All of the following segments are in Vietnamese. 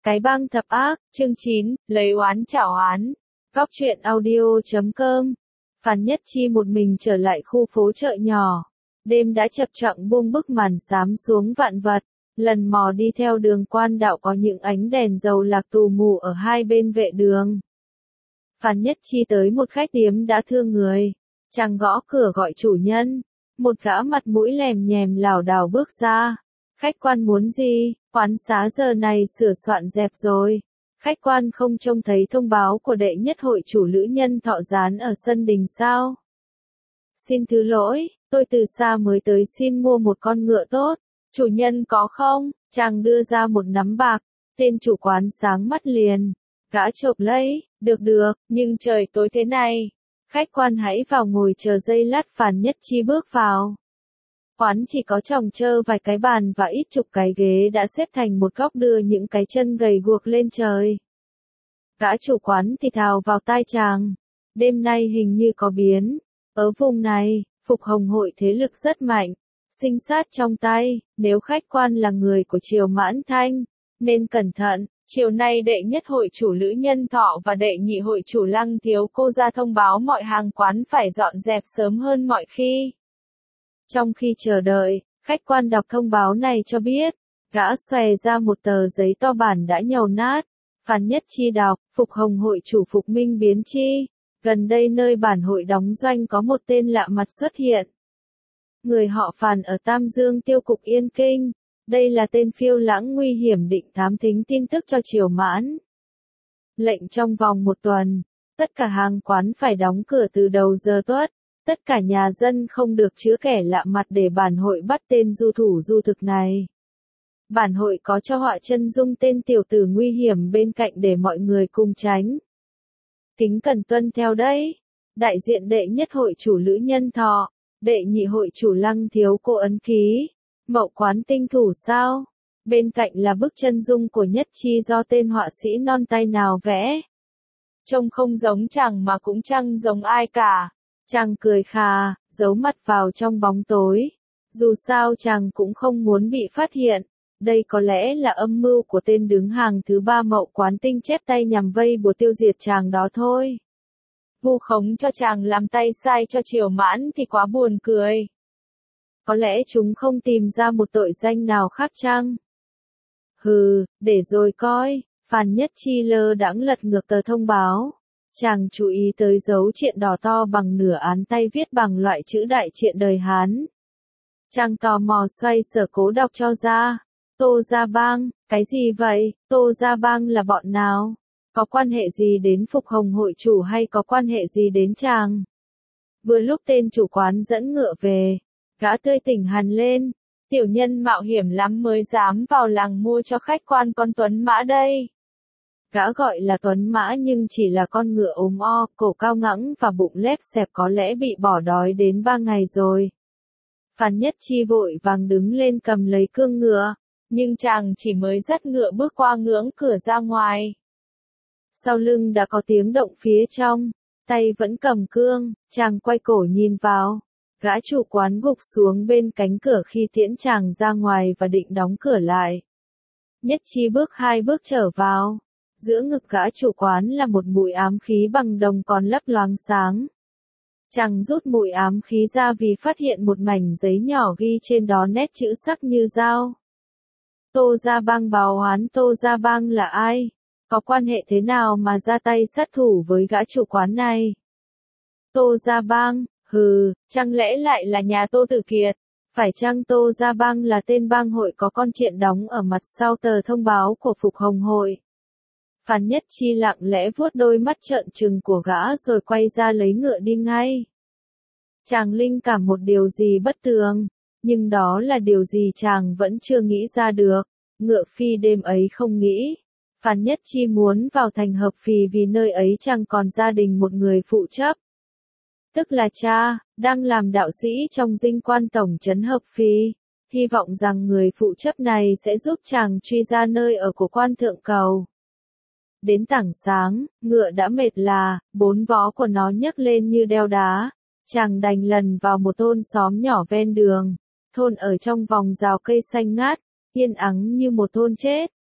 Cái bang thập ác, chương 9, lấy oán trả oán. Góc truyện audio.com. Phan Nhất Chi một mình trở lại khu phố chợ nhỏ. Đêm đã chập choạng buông bức màn xám xuống vạn vật. Lần mò đi theo đường quan đạo có những ánh đèn dầu lạc tù mù ở hai bên vệ đường. Phan Nhất Chi tới một khách điếm đã thương người. Chàng gõ cửa gọi chủ nhân. Một gã mặt mũi lèm nhèm lảo đảo bước ra. Khách quan muốn gì? Quán xá giờ này sửa soạn dẹp rồi. Khách quan không trông thấy thông báo của đệ nhất hội chủ lữ nhân thọ dán ở sân đình sao? Xin thứ lỗi, tôi từ xa mới tới xin mua một con ngựa tốt. Chủ nhân có không? Chàng đưa ra một nắm bạc. Tên chủ quán sáng mắt liền. Gã chộp lấy, được, nhưng trời tối thế này. Khách quan hãy vào ngồi chờ giây lát. Phan Nhất Chi bước vào. Quán chỉ có chồng chơ vài cái bàn và ít chục cái ghế đã xếp thành một góc đưa những cái chân gầy guộc lên trời. Gã chủ quán thì thào vào tai chàng. Đêm nay hình như có biến. Ở vùng này, Phục Hồng hội thế lực rất mạnh. Sinh sát trong tay, nếu khách quan là người của triều Mãn Thanh, nên cẩn thận. Chiều nay đệ nhất hội chủ Lữ Nhân Thọ và đệ nhị hội chủ Lăng Thiếu Cô ra thông báo mọi hàng quán phải dọn dẹp sớm hơn mọi khi. Trong khi chờ đợi, khách quan đọc thông báo này cho biết, gã xòe ra một tờ giấy to bản đã nhầu nát. Phan Nhất Chi đọc, Phục Hồng hội chủ Phục Minh biến chi. Gần đây nơi bản hội đóng doanh có một tên lạ mặt xuất hiện. Người họ Phan ở Tam Dương tiêu cục Yên Kinh. Đây là tên phiêu lãng nguy hiểm định thám thính tin tức cho triều Mãn. Lệnh trong vòng một tuần, tất cả hàng quán phải đóng cửa từ đầu giờ tuất. Tất cả nhà dân không được chứa kẻ lạ mặt để bản hội bắt tên du thủ du thực này. Bản hội có cho họa chân dung tên tiểu tử nguy hiểm bên cạnh để mọi người cùng tránh. Kính cẩn tuân theo đấy. Đại diện đệ nhất hội chủ Lữ Nhân Thọ, đệ nhị hội chủ Lăng Thiếu Cô ấn ký. Mậu quán tinh thủ sao? Bên cạnh là bức chân dung của Nhất Chi do tên họa sĩ non tay nào vẽ. Trông không giống chàng mà cũng chẳng giống ai cả. Chàng cười khà, giấu mặt vào trong bóng tối. Dù sao chàng cũng không muốn bị phát hiện. Đây có lẽ là âm mưu của tên đứng hàng thứ ba Mậu quán tinh chép tay nhằm vây bùa tiêu diệt chàng đó thôi. Vu khống cho chàng làm tay sai cho triều Mãn thì quá buồn cười. Có lẽ chúng không tìm ra một tội danh nào khác chăng? Hừ, để rồi coi. Phan Nhất Chi lơ đãng lật ngược tờ thông báo. Chàng chú ý tới dấu triện đỏ to bằng nửa án tay viết bằng loại chữ đại triện đời Hán. Chàng tò mò xoay sở cố đọc cho ra. Tô Gia Bang, cái gì vậy? Tô Gia Bang là bọn nào? Có quan hệ gì đến Phục Hồng hội chủ hay có quan hệ gì đến chàng? Vừa lúc tên chủ quán dẫn ngựa về, gã tươi tỉnh hẳn lên. Tiểu nhân mạo hiểm lắm mới dám vào làng mua cho khách quan con tuấn mã đây. Gã gọi là tuấn mã nhưng chỉ là con ngựa ốm o, cổ cao ngẵng và bụng lép xẹp có lẽ bị bỏ đói đến 3 ngày rồi. Phan Nhất Chi vội vàng đứng lên cầm lấy cương ngựa, nhưng chàng chỉ mới dắt ngựa bước qua ngưỡng cửa ra ngoài. Sau lưng đã có tiếng động phía trong, tay vẫn cầm cương, chàng quay cổ nhìn vào. Gã chủ quán gục xuống bên cánh cửa khi tiễn chàng ra ngoài và định đóng cửa lại. Nhất Chi bước 2 bước trở vào. Giữa ngực gã chủ quán là một mũi ám khí bằng đồng còn lấp loáng sáng. Chàng rút mũi ám khí ra vì phát hiện một mảnh giấy nhỏ ghi trên đó nét chữ sắc như dao. Tô Gia Bang báo oán. Tô Gia Bang là ai? Có quan hệ thế nào mà ra tay sát thủ với gã chủ quán này? Tô Gia Bang, hừ, chẳng lẽ lại là nhà Tô Tử Kiệt? Phải chăng Tô Gia Bang là tên bang hội có con triện đóng ở mặt sau tờ thông báo của Phục Hồng hội? Phan Nhất Chi lặng lẽ vuốt đôi mắt trợn trừng của gã rồi quay ra lấy ngựa đi ngay. Chàng linh cảm một điều gì bất thường, nhưng đó là điều gì chàng vẫn chưa nghĩ ra được. Ngựa phi đêm ấy không nghĩ. Phan Nhất Chi muốn vào thành Hợp Phì vì nơi ấy chàng còn gia đình một người phụ chấp. Tức là cha, đang làm đạo sĩ trong dinh quan tổng trấn Hợp Phì. Hy vọng rằng người phụ chấp này sẽ giúp chàng truy ra nơi ở của quan thượng cầu. Đến tảng sáng, ngựa đã mệt là, 4 vó của nó nhấc lên như đeo đá. Chàng đành lần vào một thôn xóm nhỏ ven đường. Thôn ở trong vòng rào cây xanh ngát, yên ắng như một thôn chết.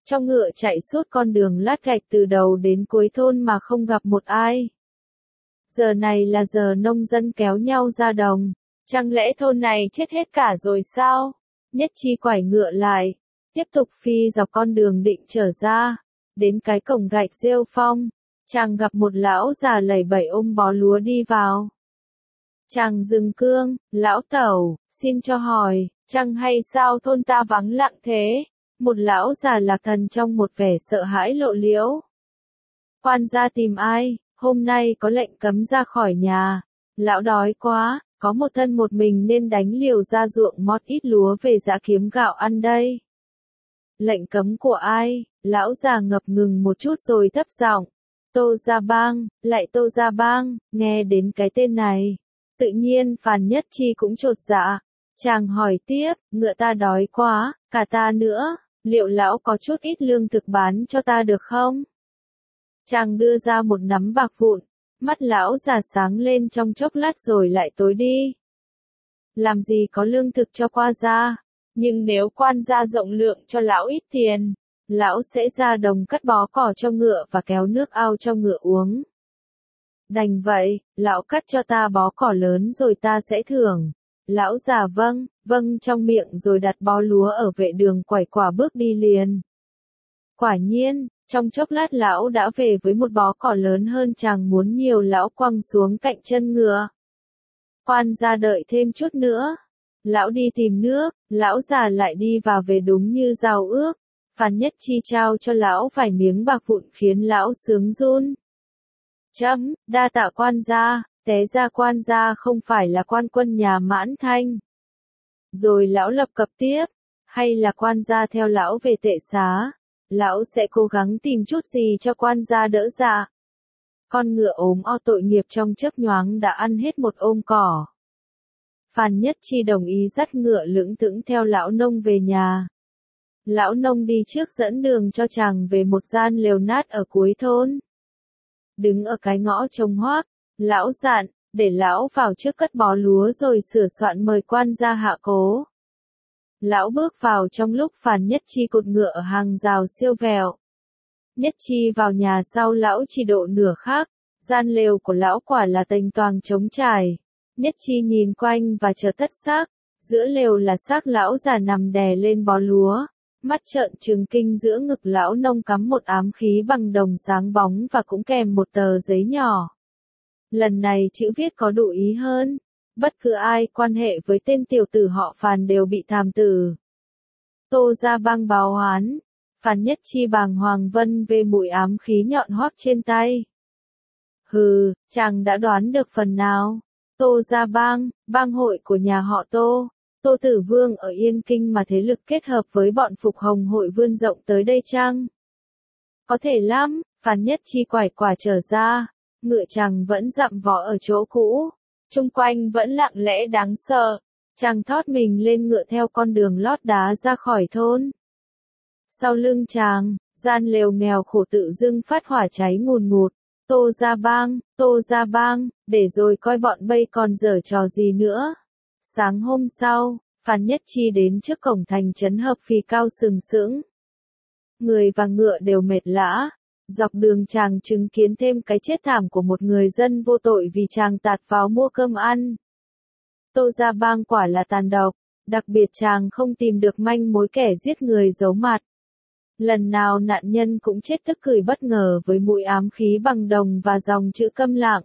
Cho ngựa chạy suốt con đường lát gạch từ đầu đến cuối thôn mà không gặp một ai. Giờ này là giờ nông dân kéo nhau ra đồng. Chẳng lẽ thôn này chết hết cả rồi sao? Nhất Chi quải ngựa lại, tiếp tục phi dọc con đường định trở ra. Đến cái cổng gạch rêu phong, chàng gặp một lão già lầy bẩy ôm bó lúa đi vào. Chàng dừng cương, lão tẩu, xin cho hỏi, chăng hay sao thôn ta vắng lặng thế? Một lão già lạc thần trong một vẻ sợ hãi lộ liễu. Quan gia tìm ai, hôm nay có lệnh cấm ra khỏi nhà. Lão đói quá, có một thân một mình nên đánh liều ra ruộng mót ít lúa về giã kiếm gạo ăn đây. Lệnh cấm của ai? Lão già ngập ngừng một chút rồi thấp giọng. Tô Gia Bang, lại Tô Gia Bang, nghe đến cái tên này. Tự nhiên Phàn Nhất Chi cũng chột dạ. Chàng hỏi tiếp, ngựa ta đói quá, cả ta nữa, liệu lão có chút ít lương thực bán cho ta được không? Chàng đưa ra một nắm bạc vụn, mắt lão già sáng lên trong chốc lát rồi lại tối đi. Làm gì có lương thực cho qua gia, nhưng nếu quan gia rộng lượng cho lão ít tiền, lão sẽ ra đồng cắt bó cỏ cho ngựa và kéo nước ao cho ngựa uống. Đành vậy, lão cắt cho ta bó cỏ lớn rồi ta sẽ thưởng. Lão già vâng, vâng trong miệng rồi đặt bó lúa ở vệ đường quải quả bước đi liền. Quả nhiên, trong chốc lát lão đã về với một bó cỏ lớn hơn chàng muốn nhiều, lão quăng xuống cạnh chân ngựa. Quan gia đợi thêm chút nữa. Lão đi tìm nước, lão già lại đi và về đúng như giao ước. Phàn Nhất Chi trao cho lão vài miếng bạc vụn khiến lão sướng run. Đa tạ quan gia, té ra quan gia không phải là quan quân nhà Mãn Thanh. Rồi lão lập cập tiếp, hay là quan gia theo lão về tệ xá, lão sẽ cố gắng tìm chút gì cho quan gia đỡ dạ. Con ngựa ốm o tội nghiệp trong chớp nhoáng đã ăn hết một ôm cỏ. Phàn Nhất Chi đồng ý dắt ngựa lững thững theo lão nông về nhà. Lão nông đi trước dẫn đường cho chàng về một gian lều nát ở cuối thôn. Đứng ở cái ngõ trông hoác, lão dặn, để lão vào trước cất bó lúa rồi sửa soạn mời quan gia hạ cố. Lão bước vào trong lúc Phàn Nhất Chi cột ngựa ở hàng rào siêu vẹo. Nhất Chi vào nhà sau lão chỉ độ nửa khắc, gian lều của lão quả là tênh toàng trống trải. Nhất Chi nhìn quanh và chờ thất xác, giữa lều là xác lão già nằm đè lên bó lúa. Mắt trợn trừng kinh giữa ngực lão nông cắm một ám khí bằng đồng sáng bóng và cũng kèm một tờ giấy nhỏ. Lần này chữ viết có đủ ý hơn. Bất cứ ai quan hệ với tên tiểu tử họ Phàn đều bị thảm tử. Tô Gia Bang báo oán. Phàn Nhất Chi bàng hoàng vân về mũi ám khí nhọn hoắc trên tay. Hừ, chàng đã đoán được phần nào. Tô Gia Bang, bang hội của nhà họ Tô. Tô Tử Vương ở Yên Kinh mà thế lực kết hợp với bọn Phục Hồng hội vươn rộng tới đây chăng? Có thể lắm, Phàn Nhất Chi quải quả trở ra, ngựa chàng vẫn dặm vó ở chỗ cũ, chung quanh vẫn lặng lẽ đáng sợ, chàng thót mình lên ngựa theo con đường lót đá ra khỏi thôn. Sau lưng chàng, gian lều nghèo khổ tự dưng phát hỏa cháy ngùn ngụt, Tô Gia Bang, để rồi coi bọn bây còn giở trò gì nữa. Sáng hôm sau, Phàn Nhất Chi đến trước cổng thành trấn Hợp Phì cao sừng sững. Người và ngựa đều mệt lã. Dọc đường chàng chứng kiến thêm cái chết thảm của một người dân vô tội vì chàng tạt pháo mua cơm ăn. Tô Gia Bang quả là tàn độc, đặc biệt chàng không tìm được manh mối kẻ giết người giấu mặt. Lần nào nạn nhân cũng chết tức cười bất ngờ với mũi ám khí bằng đồng và dòng chữ câm lặng.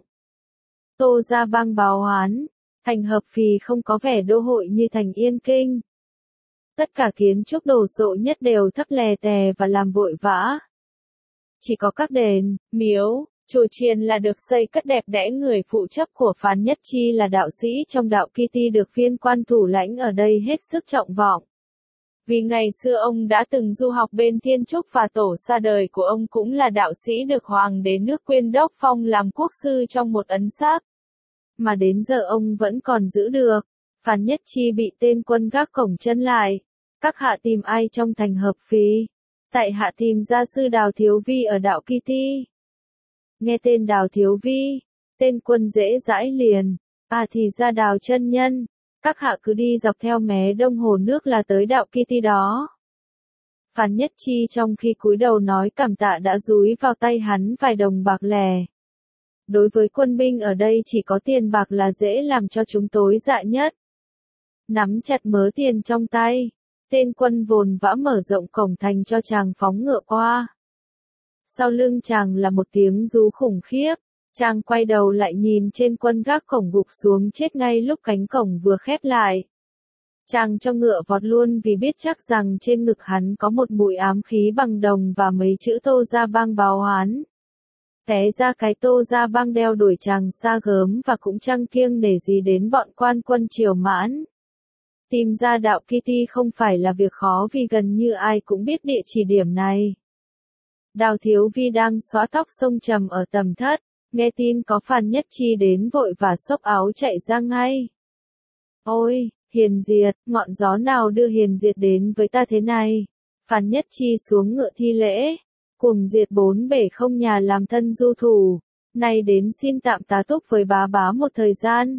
Tô Gia Bang báo oán. Thành Hợp Phì không có vẻ đô hội như thành Yên Kinh. Tất cả kiến trúc đồ sộ nhất đều thấp lè tè và làm vội vã. Chỉ có các đền, miếu, chùa chiền là được xây cất đẹp đẽ. Người phụ trách của Phàn Nhất Chi là đạo sĩ trong đạo Kitty được viên quan thủ lãnh ở đây hết sức trọng vọng. Vì ngày xưa ông đã từng du học bên Thiên Trúc và tổ xa đời của ông cũng là đạo sĩ được Hoàng đế nước Quyên Đốc phong làm quốc sư trong một ấn xác. Mà đến giờ ông vẫn còn giữ được. Phàn Nhất Chi bị tên quân gác cổng chân lại. Các hạ tìm ai trong thành Hợp Phì? Tại hạ tìm gia sư Đào Thiếu Vi ở đạo Kitty. Nghe tên Đào Thiếu Vi, tên quân dễ dãi liền. À thì ra Đào chân nhân. Các hạ cứ đi dọc theo mé đông hồ nước là tới đạo Kitty đó. Phan Nhất Chi trong khi cúi đầu nói cảm tạ đã dúi vào tay hắn vài đồng bạc lẻ. Đối với quân binh ở đây chỉ có tiền bạc là dễ làm cho chúng tối dạ nhất. Nắm chặt mớ tiền trong tay, tên quân vồn vã mở rộng cổng thành cho chàng phóng ngựa qua. Sau lưng chàng là một tiếng rú khủng khiếp, chàng quay đầu lại nhìn trên quân gác cổng gục xuống chết ngay lúc cánh cổng vừa khép lại. Chàng cho ngựa vọt luôn vì biết chắc rằng trên ngực hắn có một mũi ám khí bằng đồng và mấy chữ Tô Gia Bang báo oán. Té ra cái Tô Gia Bang đeo đuổi chàng xa gớm và cũng chẳng kiêng nể gì đến bọn quan quân Triều Mãn. Tìm ra đạo Kitty không phải là việc khó vì gần như ai cũng biết địa chỉ điểm này. Đào Thiếu Vi đang xóa tóc xông trầm ở tầm thất, nghe tin có Phan Nhất Chi đến vội và xốc áo chạy ra ngay. Ôi, Hiền Diệt, ngọn gió nào đưa Hiền Diệt đến với ta thế này? Phan Nhất Chi xuống ngựa thi lễ, Cuồng Diệt bốn bể không nhà làm thân du thủ, nay đến xin tạm tá túc với bá bá một thời gian.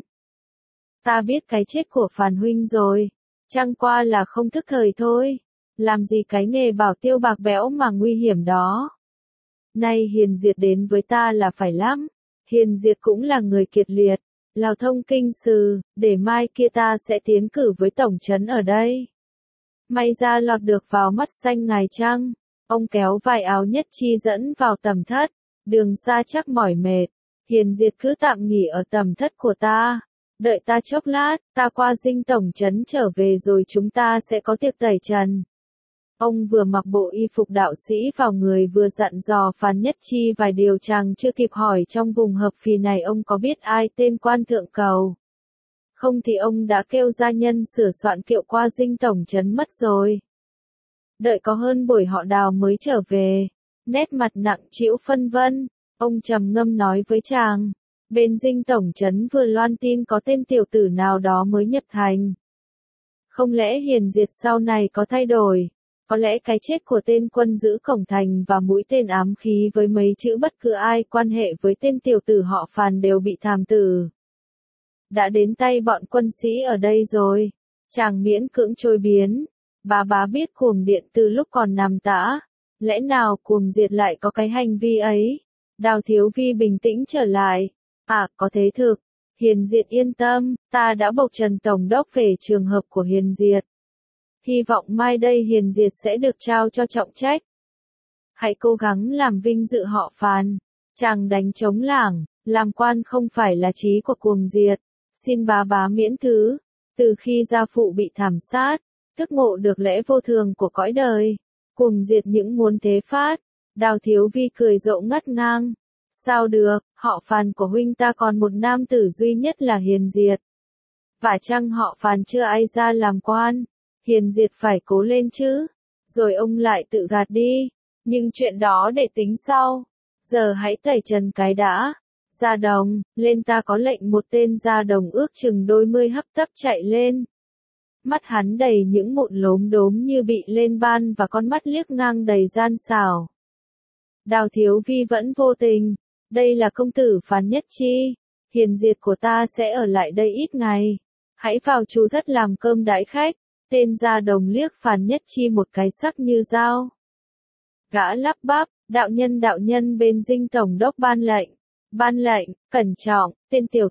Ta biết cái chết của Phan huynh rồi, chẳng qua là không thức thời thôi, làm gì cái nghề bảo tiêu bạc bẽo mà nguy hiểm đó. Nay Hiền Diệt đến với ta là phải lắm, Hiền Diệt cũng là người kiệt liệt, Lào thông kinh sư, để mai kia ta sẽ tiến cử với tổng trấn ở đây. May ra lọt được vào mắt xanh ngài trăng, ông kéo vài áo Nhất Chi dẫn vào tầm thất, đường xa chắc mỏi mệt, Hiền Diệt cứ tạm nghỉ ở tầm thất của ta. Đợi ta chốc lát, ta qua dinh tổng trấn trở về rồi chúng ta sẽ có tiệc tẩy trần. Ông vừa mặc bộ y phục đạo sĩ vào người vừa dặn dò Phan Nhất Chi vài điều chàng chưa kịp hỏi trong vùng hợp phì này ông có biết ai tên quan thượng cầu. Không thì ông đã kêu gia nhân sửa soạn kiệu qua dinh tổng trấn mất rồi. Đợi có hơn buổi họ Đào mới trở về, nét mặt nặng trĩu phân vân, ông trầm ngâm nói với chàng. Bên dinh tổng trấn vừa loan tin có tên tiểu tử nào đó mới nhập thành. Không lẽ Hiền Diệt sau này có thay đổi? Có lẽ cái chết của tên quân giữ cổng thành và mũi tên ám khí với mấy chữ bất cứ ai quan hệ với tên tiểu tử họ Phan đều bị thảm tử. Đã đến tay bọn quân sĩ ở đây rồi. Chàng miễn cưỡng trôi biến. Bá biết Cuồng Điện từ lúc còn nằm tã. Lẽ nào Cuồng Diệt lại có cái hành vi ấy? Đào Thiếu Vi bình tĩnh trở lại. À, có thế thực. Hiền Diệt yên tâm, ta đã bộc Trần Tổng đốc về trường hợp của Hiền Diệt. Hy vọng mai đây Hiền Diệt sẽ được trao cho trọng trách. Hãy cố gắng làm vinh dự họ Phan. Chàng đánh trống lảng, làm quan không phải là chí của Cuồng Diệt. Xin bá miễn thứ. Từ khi gia phụ bị thảm sát, thức ngộ được lẽ vô thường của cõi đời. Cuồng Diệt những muốn thế phát. Đào Thiếu Vi cười rộ ngất ngang. Sao được, họ Phan của huynh ta còn một nam tử duy nhất là Hiền Diệt. Và chăng họ Phan chưa ai ra làm quan, Hiền Diệt phải cố lên chứ. Rồi ông lại tự gạt đi, nhưng chuyện đó để tính sau. Giờ hãy tẩy trần cái đã. Gia Đồng, lên ta có lệnh một tên Gia Đồng ước chừng đôi mươi hấp tấp chạy lên. Mắt hắn đầy những mụn lốm đốm như bị lên ban và con mắt liếc ngang đầy gian xảo. Đào Thiếu Vi vẫn vô tình. Đây là công tử Phan Nhất Chi. Hiền Diệt của ta sẽ ở lại đây ít ngày. Hãy vào chú thất làm cơm đãi khách. Tên Gia Đồng liếc Phan Nhất Chi một cái sắc như dao. Gã lắp bắp, đạo nhân bên dinh tổng đốc ban lệnh. Ban lệnh, cẩn trọng, tên tiểu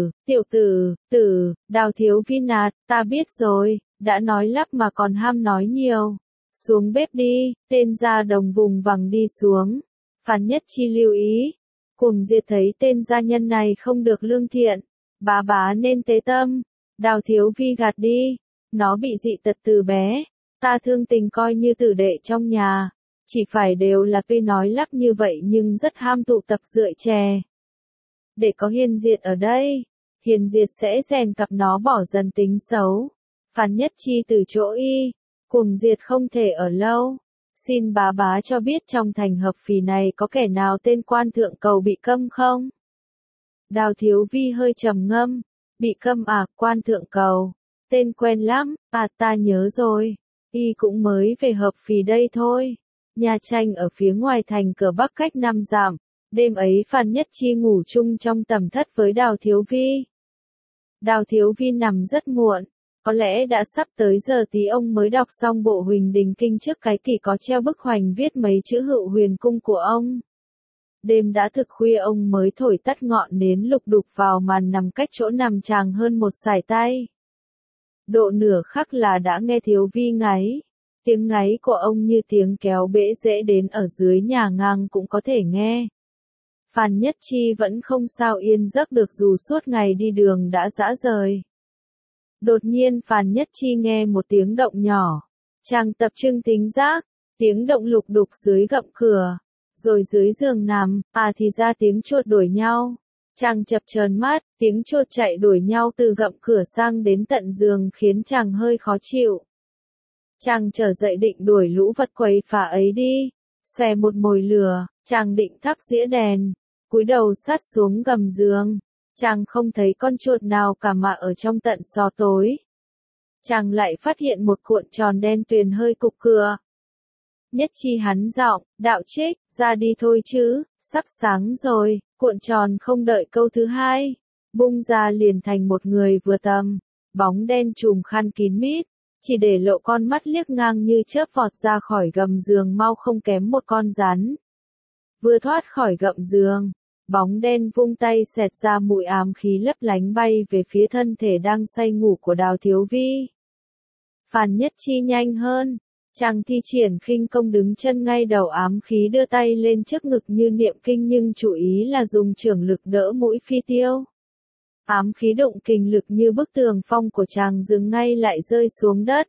tử, Đào Thiếu Vi nạt, ta biết rồi, đã nói lắp mà còn ham nói nhiều. Xuống bếp đi, tên Gia Đồng vùng vằng đi xuống. Phan Nhất Chi lưu ý. Cuồng Diệt thấy tên gia nhân này không được lương thiện. Bá nên tế tâm. Đào Thiếu Vi gạt đi. Nó bị dị tật từ bé. Ta thương tình coi như tử đệ trong nhà. Chỉ phải đều là tuy nói lắp như vậy nhưng rất ham tụ tập rượu chè. Để có Hiền Diệt ở đây, Hiền Diệt sẽ rèn cặp nó bỏ dần tính xấu. Phan Nhất Chi từ chỗ y. Cuồng Diệt không thể ở lâu. Xin bá cho biết trong thành hợp phì này có kẻ nào tên quan thượng cầu bị câm không? Đào Thiếu Vi hơi trầm ngâm. Bị câm à, quan thượng cầu. Tên quen lắm, à ta nhớ rồi. Y cũng mới về hợp phì đây thôi. Nhà tranh ở phía ngoài thành cửa bắc cách 5 dặm. Đêm ấy Phan Nhất Chi ngủ chung trong tầm thất với Đào Thiếu Vi. Đào Thiếu Vi nằm rất muộn. Có lẽ đã sắp tới giờ tí ông mới đọc xong bộ Huỳnh Đình Kinh trước cái kỳ có treo bức hoành viết mấy chữ Hữu Huyền Cung của ông. Đêm đã thực khuya ông mới thổi tắt ngọn nến lục đục vào màn nằm cách chỗ nằm chàng hơn một sải tay. Độ nửa khắc là đã nghe Thiếu Vi ngáy. Tiếng ngáy của ông như tiếng kéo bể dễ đến ở dưới nhà ngang cũng có thể nghe. Phan Nhất Chi vẫn không sao yên giấc được dù suốt ngày đi đường đã rã rời. Đột nhiên Phan Nhất Chi nghe một tiếng động nhỏ. Chàng tập trung thính giác, tiếng động lục đục dưới gậm cửa. Rồi dưới giường nằm, thì ra tiếng chuột đuổi nhau. Chàng chập chờn mắt, tiếng chuột chạy đuổi nhau từ gậm cửa sang đến tận giường khiến chàng hơi khó chịu. Chàng trở dậy định đuổi lũ vật quấy phá ấy đi. Xòe một mồi lửa, chàng định thắp dĩa đèn. Cúi đầu sát xuống gầm giường. Chàng không thấy con chuột nào cả mà ở trong tận xó tối. Chàng lại phát hiện một cuộn tròn đen tuyền hơi cục cửa. Nhất Chi hắn giọng, đạo trích, ra đi thôi chứ, sắp sáng rồi, cuộn tròn không đợi câu thứ hai. Bung ra liền thành một người vừa tầm, bóng đen trùm khăn kín mít, chỉ để lộ con mắt liếc ngang như chớp vọt ra khỏi gầm giường mau không kém một con rắn. Vừa thoát khỏi gầm giường, bóng đen vung tay xẹt ra mũi ám khí lấp lánh bay về phía thân thể đang say ngủ của Đào Thiếu Vi. Phan Nhất Chi nhanh hơn. Chàng thi triển khinh công đứng chân ngay đầu ám khí đưa tay lên trước ngực như niệm kinh nhưng chủ ý là dùng chưởng lực đỡ mũi phi tiêu. Ám khí động kình lực như bức tường phong của chàng dừng ngay lại rơi xuống đất.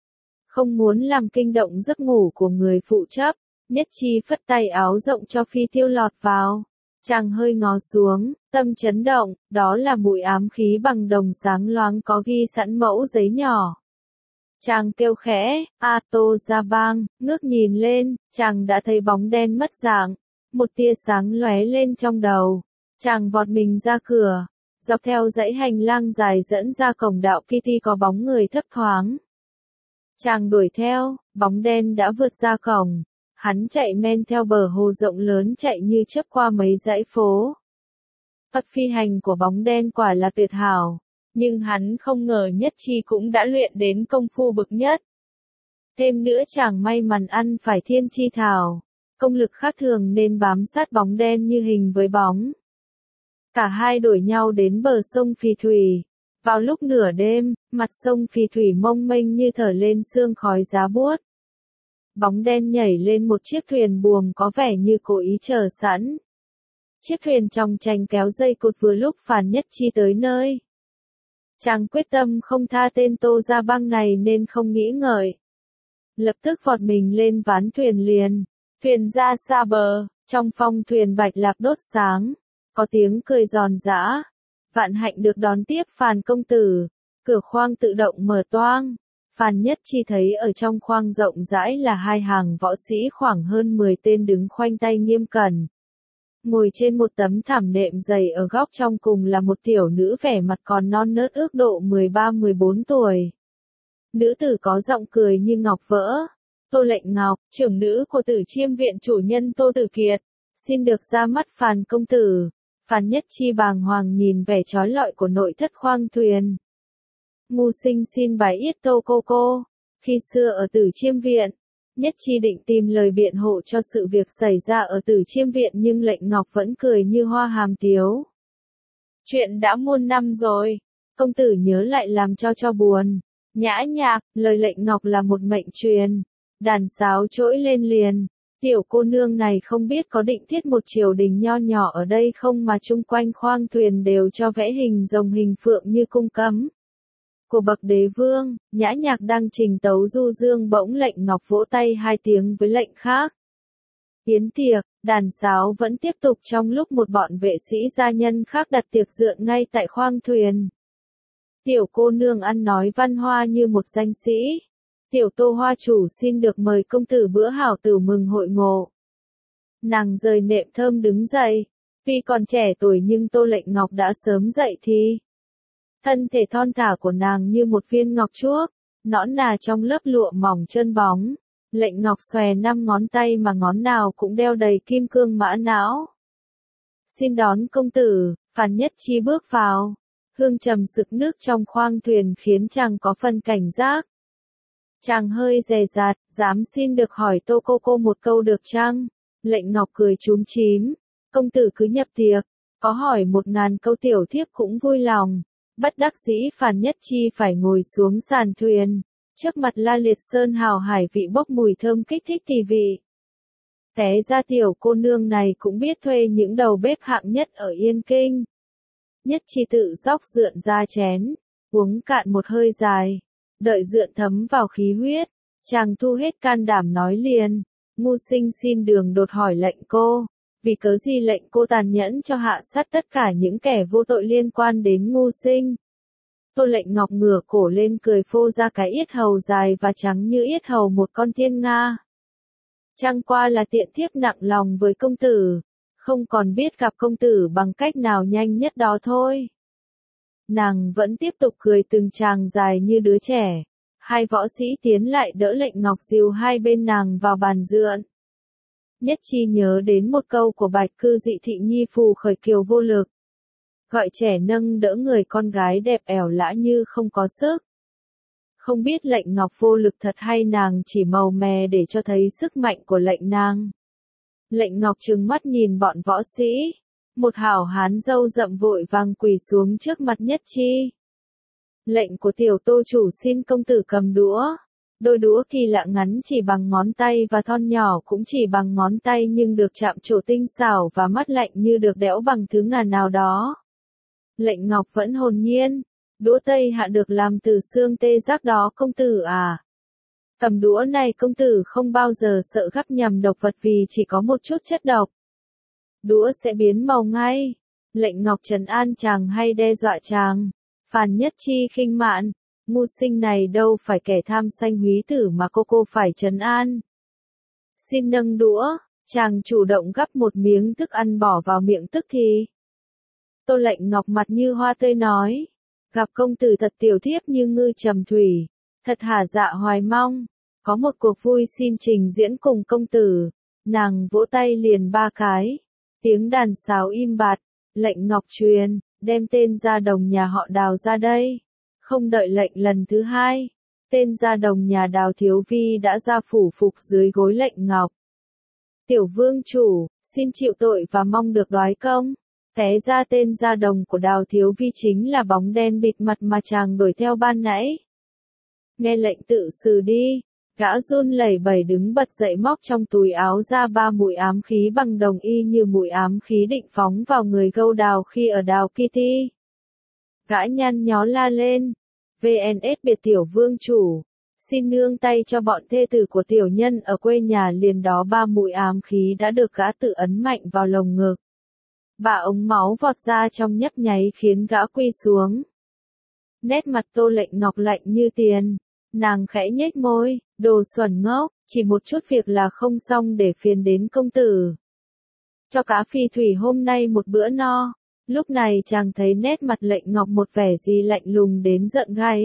Không muốn làm kinh động giấc ngủ của người phụ chấp, Nhất Chi phất tay áo rộng cho phi tiêu lọt vào. Chàng hơi ngó xuống, tâm chấn động, đó là mũi ám khí bằng đồng sáng loáng có ghi sẵn mẫu giấy nhỏ. Chàng kêu khẽ, Tô Gia Bang, ngước nhìn lên, chàng đã thấy bóng đen mất dạng, một tia sáng lóe lên trong đầu. Chàng vọt mình ra cửa, dọc theo dãy hành lang dài dẫn ra cổng đạo Kitty có bóng người thấp thoáng. Chàng đuổi theo, bóng đen đã vượt ra cổng, hắn chạy men theo bờ hồ rộng lớn chạy như chớp qua mấy dãy phố. Thuật phi hành của bóng đen quả là tuyệt hảo. Nhưng hắn không ngờ Nhất Chi cũng đã luyện đến công phu bậc nhất. Thêm nữa chàng may mắn ăn phải thiên chi thảo, công lực khác thường nên bám sát bóng đen như hình với bóng. Cả hai đuổi nhau đến bờ sông Phì Thủy. Vào lúc nửa đêm, mặt sông Phì Thủy mông mênh như thở lên sương khói giá buốt. Bóng đen nhảy lên một chiếc thuyền buồm có vẻ như cố ý chờ sẵn. Chiếc thuyền trong tranh kéo dây cột vừa lúc Phan Nhất Chi tới nơi. Chàng quyết tâm không tha tên Tô Gia Bang này nên không nghĩ ngợi. Lập tức vọt mình lên ván thuyền liền. Thuyền ra xa bờ, trong phong thuyền bạch lạp đốt sáng. Có tiếng cười giòn giã. Vạn Hạnh được đón tiếp Phan công tử. Cửa khoang tự động mở toang. Phan Nhất Chi thấy ở trong khoang rộng rãi là hai hàng võ sĩ khoảng hơn 10 tên đứng khoanh tay nghiêm cẩn. Ngồi trên một tấm thảm nệm dày ở góc trong cùng là một tiểu nữ vẻ mặt còn non nớt ước độ 13-14 tuổi. Nữ tử có giọng cười như ngọc vỡ. Tô Lệnh Ngọc, trưởng nữ của Tử Chiêm viện chủ nhân Tô Tử Kiệt, xin được ra mắt Phan công tử. Phan Nhất Chi bàng hoàng nhìn vẻ trói lọi của nội thất khoang thuyền. Ngu sinh xin bái yết Tô cô. Khi xưa ở Tử Chiêm viện, Nhất Chi định tìm lời biện hộ cho sự việc xảy ra ở Tử Chiêm viện nhưng Lệnh Ngọc vẫn cười như hoa hàm tiếu. Chuyện đã muôn năm rồi, công tử nhớ lại làm cho buồn. Nhã nhạc, lời Lệnh Ngọc là một mệnh truyền. Đàn sáo trỗi lên liền. Tiểu cô nương này không biết có định thiết một triều đình nho nhỏ ở đây không mà chung quanh khoang thuyền đều cho vẽ hình rồng hình phượng như cung cấm của bậc đế vương. Nhã nhạc đang trình tấu du dương bỗng Lệnh Ngọc vỗ tay hai tiếng với lệnh khác. Yến tiệc, đàn sáo vẫn tiếp tục trong lúc một bọn vệ sĩ gia nhân khác đặt tiệc rượu ngay tại khoang thuyền. Tiểu cô nương ăn nói văn hoa như một danh sĩ. Tiểu Tô hoa chủ xin được mời công tử bữa hảo tử mừng hội ngộ. Nàng rời nệm thơm đứng dậy. Tuy còn trẻ tuổi nhưng Tô Lệnh Ngọc đã sớm dậy thì. Thân thể thon thả của nàng như một viên ngọc chuốc, nõn nà trong lớp lụa mỏng trơn bóng. Lệnh Ngọc xòe 5 ngón tay mà ngón nào cũng đeo đầy kim cương mã não. Xin đón công tử, Phan Nhất Chi bước vào. Hương trầm sực nước trong khoang thuyền khiến chàng có phần cảnh giác. Chàng hơi dè dặt, dám xin được hỏi Tô cô một câu được chăng? Lệnh Ngọc cười chúm chím, công tử cứ nhập tiệc, có hỏi 1000 câu tiểu thiếp cũng vui lòng. Bất đắc dĩ Phàn Nhất Chi phải ngồi xuống sàn thuyền, trước mặt La Liệt Sơn hào hải vị bốc mùi thơm kích thích tỳ vị. Té ra tiểu cô nương này cũng biết thuê những đầu bếp hạng nhất ở Yên Kinh. Nhất Chi tự dốc rượn ra chén, uống cạn một hơi dài, đợi rượn thấm vào khí huyết, chàng thu hết can đảm nói liền, Ngu Sinh xin đường đột hỏi lệnh cô, vì cớ gì lệnh cô tàn nhẫn cho hạ sát tất cả những kẻ vô tội liên quan đến Ngu Sinh. Tô Lệnh Ngọc ngửa cổ lên cười phô ra cái yết hầu dài và trắng như yết hầu một con thiên nga. Chẳng qua là tiện thiếp nặng lòng với công tử, không còn biết gặp công tử bằng cách nào nhanh nhất đó thôi. Nàng vẫn tiếp tục cười từng tràng dài như đứa trẻ. Hai võ sĩ tiến lại đỡ Lệnh Ngọc dìu hai bên nàng vào bàn rượn. Nhất Chi nhớ đến một câu của Bạch Cư Dị Thị Nhi phù khởi kiều vô lực. Gọi trẻ nâng đỡ người con gái đẹp ẻo lã như không có sức. Không biết Lệnh Ngọc vô lực thật hay nàng chỉ màu mè để cho thấy sức mạnh của lệnh nàng. Lệnh Ngọc trừng mắt nhìn bọn võ sĩ. Một hảo hán râu rậm vội vàng quỳ xuống trước mặt Nhất Chi. Lệnh của tiểu Tô chủ xin công tử cầm đũa. Đôi đũa kỳ lạ ngắn chỉ bằng ngón tay và thon nhỏ cũng chỉ bằng ngón tay nhưng được chạm trổ tinh xảo và mắt lạnh như được đẽo bằng thứ ngà nào đó. Lệnh Ngọc vẫn hồn nhiên. Đũa Tây Hạ được làm từ xương tê giác đó công tử à? Cầm đũa này công tử không bao giờ sợ gắp nhầm độc vật vì chỉ có một chút chất độc. Đũa sẽ biến màu ngay. Lệnh Ngọc trấn an chàng hay đe dọa chàng? Phàn Nhất Chi khinh mạn. Ngu Sinh này đâu phải kẻ tham sanh húy tử mà cô phải trấn an. Xin nâng đũa, chàng chủ động gắp một miếng thức ăn bỏ vào miệng tức thì. Tô Lệnh Ngọc mặt như hoa tươi nói. Gặp công tử thật tiểu thiếp như ngư trầm thủy, thật hả dạ hoài mong, có một cuộc vui xin trình diễn cùng công tử. Nàng vỗ tay liền 3 cái, tiếng đàn sáo im bặt, Lệnh Ngọc truyền, đem tên gia đồng nhà họ Đào ra đây. Không đợi lệnh lần thứ 2, tên gia đồng nhà Đào Thiếu Vi đã ra phủ phục dưới gối Lệnh Ngọc. Tiểu vương chủ, xin chịu tội và mong được đoái công. Té ra tên gia đồng của Đào Thiếu Vi chính là bóng đen bịt mặt mà chàng đuổi theo ban nãy. Nghe lệnh tự xử đi, gã run lẩy bẩy đứng bật dậy móc trong túi áo ra 3 mũi ám khí bằng đồng y như mũi ám khí định phóng vào người Gâu Đào khi ở Đào Kitty. Gã nhăn nhó la lên, VNS biệt tiểu vương chủ, xin nương tay cho bọn thê tử của tiểu nhân ở quê nhà liền đó 3 mũi ám khí đã được gã tự ấn mạnh vào lồng ngực. 3 ống máu vọt ra trong nhấp nháy khiến gã quy xuống. Nét mặt Tô Lệnh Ngọc lạnh như tiền, nàng khẽ nhếch môi, đồ xuẩn ngốc, chỉ một chút việc là không xong để phiền đến công tử. Cho cá phi thủy hôm nay một bữa no, lúc này chàng thấy nét mặt Lệnh Ngọc một vẻ gì lạnh lùng đến giận gáy.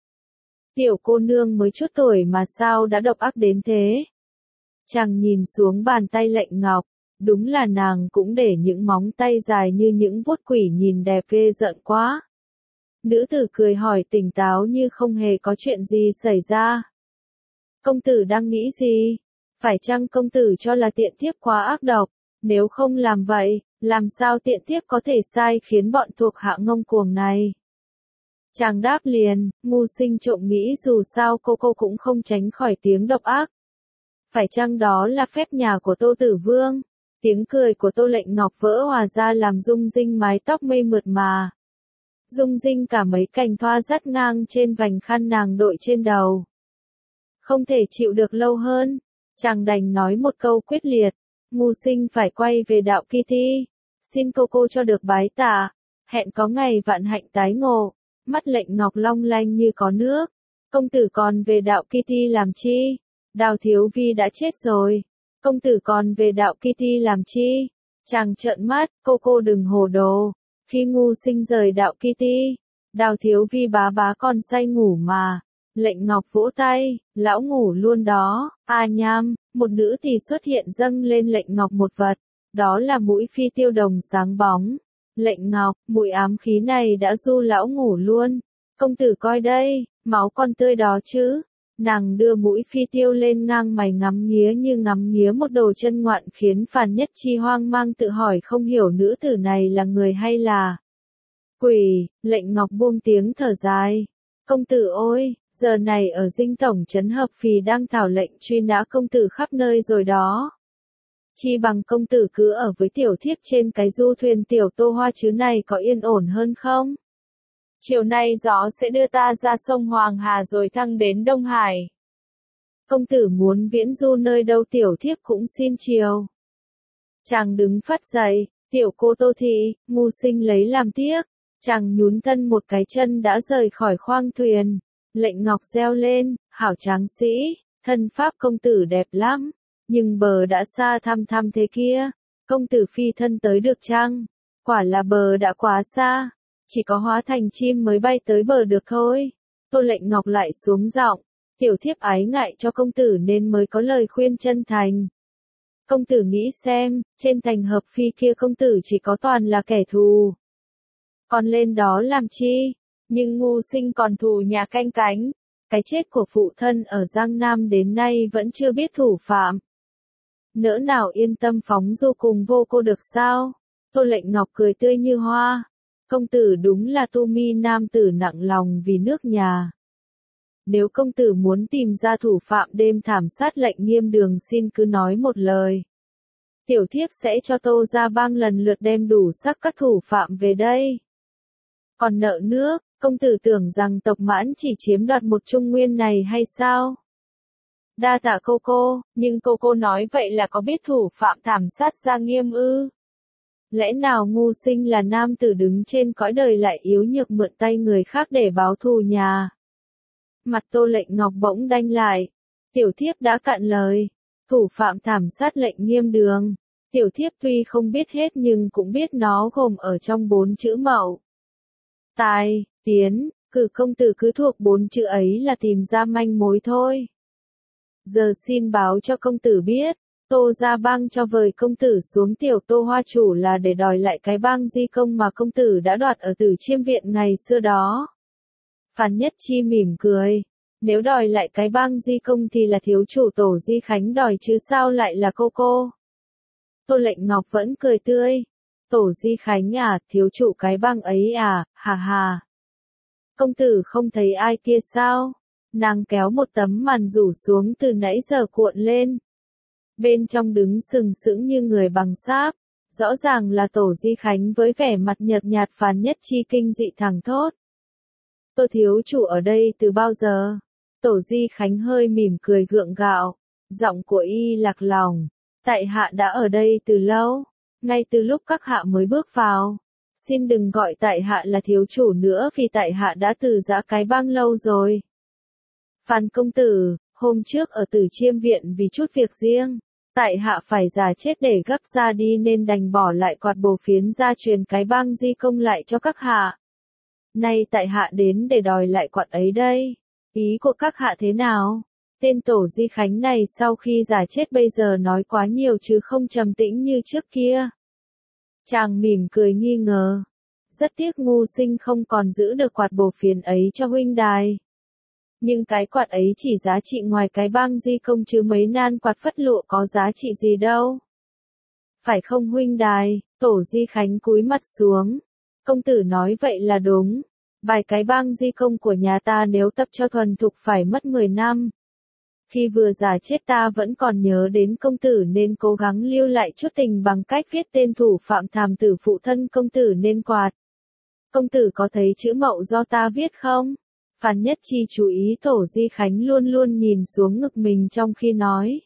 Tiểu cô nương mới chút tuổi mà sao đã độc ác đến thế? Chàng nhìn xuống bàn tay Lệnh Ngọc. Đúng là nàng cũng để những móng tay dài như những vuốt quỷ nhìn đẹp ghê giận quá. Nữ tử cười hỏi tỉnh táo như không hề có chuyện gì xảy ra. Công tử đang nghĩ gì? Phải chăng công tử cho là tiện thiếp quá ác độc? Nếu không làm vậy, làm sao tiện thiếp có thể sai khiến bọn thuộc hạ ngông cuồng này? Chàng đáp liền, Ngu Sinh trộm nghĩ dù sao cô cũng không tránh khỏi tiếng độc ác. Phải chăng đó là phép nhà của Tô Tử Vương? Tiếng cười của Tô Lệnh Ngọc vỡ hòa ra làm rung rinh mái tóc mây mượt mà. Rung rinh cả mấy cành thoa dắt ngang trên vành khăn nàng đội trên đầu. Không thể chịu được lâu hơn, chàng đành nói một câu quyết liệt. Ngu Sinh phải quay về đạo Kitty. Xin cô cho được bái tạ. Hẹn có ngày vạn hạnh tái ngộ. Mắt Lệnh Ngọc long lanh như có nước. Công tử còn về đạo Kitty làm chi? Đào Thiếu Vi đã chết rồi. Công tử còn về đạo Kitty làm chi? Chàng trợn mắt, cô đừng hồ đồ. Khi Ngu Sinh rời đạo Kitty, Đào Thiếu Vi bá còn say ngủ mà. Lệnh Ngọc vỗ tay, lão ngủ luôn đó. A nham, một nữ thì xuất hiện dâng lên Lệnh Ngọc một vật. Đó là mũi phi tiêu đồng sáng bóng. Lệnh Ngọc, mùi ám khí này đã du lão ngủ luôn. Công tử coi đây, máu còn tươi đó chứ. Nàng đưa mũi phi tiêu lên ngang mày ngắm nghía như ngắm nghía một đồ chân ngoạn khiến Phàn Nhất Chi hoang mang tự hỏi không hiểu nữ tử này là người hay là quỷ. Lệnh Ngọc buông tiếng thở dài. Công tử ôi, giờ này ở dinh tổng trấn Hợp Phì đang thảo lệnh truy nã công tử khắp nơi rồi đó. Chi bằng công tử cứ ở với tiểu thiếp trên cái du thuyền tiểu Tô Hoa chứ này có yên ổn hơn không? Chiều nay gió sẽ đưa ta ra sông Hoàng Hà rồi thăng đến Đông Hải. Công tử muốn viễn du nơi đâu tiểu thiếp cũng xin chiều. Chàng đứng phắt dậy, tiểu cô Tô Thị, ngu sinh lấy làm tiếc. Chàng nhún thân một cái chân đã rời khỏi khoang thuyền. Lệnh Ngọc reo lên, hảo tráng sĩ, thân pháp công tử đẹp lắm. Nhưng bờ đã xa thăm thăm thế kia. Công tử phi thân tới được chăng? Quả là bờ đã quá xa. Chỉ có hóa thành chim mới bay tới bờ được thôi. Tô Lệnh Ngọc lại xuống giọng. Tiểu thiếp ái ngại cho công tử nên mới có lời khuyên chân thành. Công tử nghĩ xem, trên thành Hợp Phi kia công tử chỉ có toàn là kẻ thù. Còn lên đó làm chi? Nhưng ngu sinh còn thù nhà canh cánh. Cái chết của phụ thân ở Giang Nam đến nay vẫn chưa biết thủ phạm. Nỡ nào yên tâm phóng du cùng vô cô được sao? Tô Lệnh Ngọc cười tươi như hoa. Công tử đúng là tu mi nam tử nặng lòng vì nước nhà. Nếu công tử muốn tìm ra thủ phạm đêm thảm sát Lệnh Nghiêm Đường xin cứ nói một lời. Tiểu thiếp sẽ cho Tô Gia Bang lần lượt đem đủ sắc các thủ phạm về đây. Còn nợ nước, công tử tưởng rằng tộc Mãn chỉ chiếm đoạt một trung nguyên này hay sao? Đa tạ cô, nhưng cô nói vậy là có biết thủ phạm thảm sát Gia Nghiêm ư? Lẽ nào ngu sinh là nam tử đứng trên cõi đời lại yếu nhược mượn tay người khác để báo thù nhà? Mặt Tô Lệnh Ngọc bỗng đanh lại. Tiểu thiếp đã cạn lời. Thủ phạm thảm sát Lệnh Nghiêm Đường. Tiểu thiếp tuy không biết hết nhưng cũng biết nó gồm ở trong 4 chữ Mậu, Tài, Tiến, Cử. Công tử cứ thuộc 4 chữ ấy là tìm ra manh mối thôi. Giờ xin báo cho công tử biết. Tô Gia Bang cho vời công tử xuống tiểu Tô Hoa chủ là để đòi lại cái bang di công mà công tử đã đoạt ở Tử Chiêm Viện ngày xưa đó. Phàn Nhất Chi mỉm cười. Nếu đòi lại cái bang di công thì là thiếu chủ Tổ Di Khánh đòi chứ sao lại là cô? Tô Lệnh Ngọc vẫn cười tươi. Tổ Di Khánh à, thiếu chủ cái bang ấy à, hà hà. Công tử không thấy ai kia sao? Nàng kéo một tấm màn rủ xuống từ nãy giờ cuộn lên. Bên trong đứng sừng sững như người bằng sáp. Rõ ràng là Tổ Di Khánh với vẻ mặt nhợt nhạt. Phàn Nhất Chi kinh dị thẳng thốt. Tô thiếu chủ ở đây từ bao giờ? Tổ Di Khánh hơi mỉm cười gượng gạo. Giọng của y lạc lòng. Tại hạ đã ở đây từ lâu. Ngay từ lúc các hạ mới bước vào. Xin đừng gọi tại hạ là thiếu chủ nữa vì tại hạ đã từ giã cái bang lâu rồi. Phàn công tử, hôm trước ở Tử Chiêm Viện vì chút việc riêng. Tại hạ phải giả chết để gấp ra đi nên đành bỏ lại quạt bổ phiến ra truyền cái bang di công lại cho các hạ. Nay tại hạ đến để đòi lại quạt ấy đây. Ý của các hạ thế nào? Tên Tổ Di Khánh này sau khi giả chết bây giờ nói quá nhiều chứ không trầm tĩnh như trước kia. Chàng mỉm cười nghi ngờ. Rất tiếc ngu sinh không còn giữ được quạt bổ phiến ấy cho huynh đài. Nhưng cái quạt ấy chỉ giá trị ngoài cái bang di công chứ mấy nan quạt phất lụa có giá trị gì đâu. Phải không huynh đài? Tổ Di Khánh cúi mặt xuống. Công tử nói vậy là đúng. Bài cái bang di công của nhà ta nếu tập cho thuần thục phải mất 10 năm. Khi vừa giả chết ta vẫn còn nhớ đến công tử nên cố gắng lưu lại chút tình bằng cách viết tên thủ phạm thảm tử phụ thân công tử nên quạt. Công tử có thấy chữ Mậu do ta viết không? Phàn Nhất Chi chú ý Tổ Di Khánh luôn luôn nhìn xuống ngực mình trong khi nói.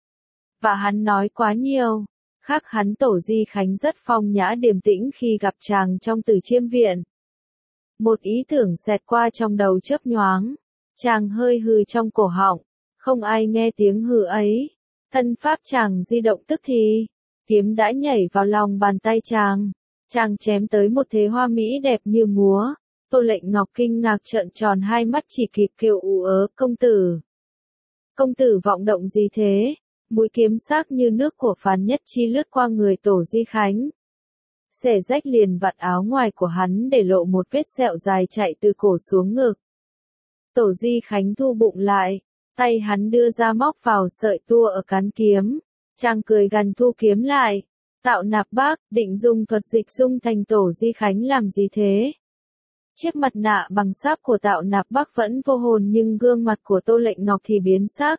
Và hắn nói quá nhiều. Khác hắn Tổ Di Khánh rất phong nhã điềm tĩnh khi gặp chàng trong Tử Chiêm Viện. Một ý tưởng xẹt qua trong đầu chớp nhoáng. Chàng hơi hừ trong cổ họng. Không ai nghe tiếng hừ ấy. Thân pháp chàng di động tức thì. Kiếm đã nhảy vào lòng bàn tay chàng. Chàng chém tới một thế hoa mỹ đẹp như múa. Tô Lệnh Ngọc kinh ngạc trợn tròn hai mắt chỉ kịp kêu ú ớ, công tử. Công tử vọng động gì thế? Mũi kiếm sắc như nước của Phàn Nhất Chi lướt qua người Tổ Di Khánh. xẻ rách liền vạt áo ngoài của hắn để lộ một vết sẹo dài chạy từ cổ xuống ngực. Tổ Di Khánh thu bụng lại, tay hắn đưa ra móc vào sợi tua ở cán kiếm, chàng cười gằn thu kiếm lại. Tạo Nạp Bắc, định dùng thuật dịch dung thành Tổ Di Khánh làm gì thế? Chiếc mặt nạ bằng sáp của Tạo Nạp Bắc vẫn vô hồn nhưng gương mặt của Tô Lệnh Ngọc thì biến sắc.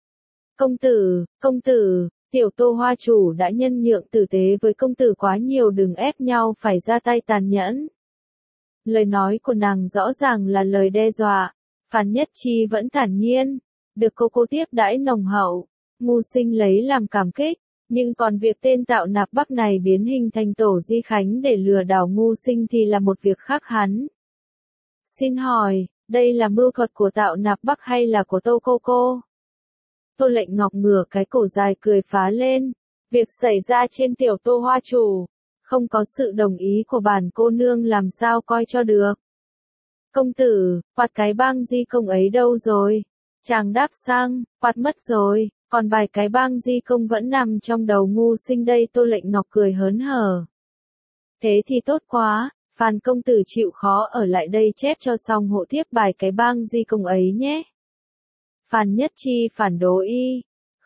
Công tử, tiểu Tô Hoa chủ đã nhân nhượng tử tế với công tử quá nhiều, đừng ép nhau phải ra tay tàn nhẫn. Lời nói của nàng rõ ràng là lời đe dọa. Phan Nhất Chi vẫn thản nhiên, được cô tiếp đãi nồng hậu, Ngu Sinh lấy làm cảm kích, nhưng còn việc tên Tạo Nạp Bắc này biến hình thành Tổ Di Khánh để lừa đảo Ngu Sinh thì là một việc khác hắn. Xin hỏi, đây là mưu thuật của Tạo Nạp Bắc hay là của Tô cô? Tô Lệnh Ngọc ngửa cái cổ dài cười phá lên, việc xảy ra trên tiểu Tô Hoa chủ, không có sự đồng ý của bản cô nương làm sao coi cho được. Công tử, quạt cái bang di công ấy đâu rồi? Chàng đáp sang, quạt mất rồi, còn bài cái bang di công vẫn nằm trong đầu Ngu Sinh đây. Tô Lệnh Ngọc cười hớn hở. Thế thì tốt quá, Phan công tử chịu khó ở lại đây chép cho xong hộ tiếp bài cái bang di công ấy nhé. Phan Nhất Chi phản đối y.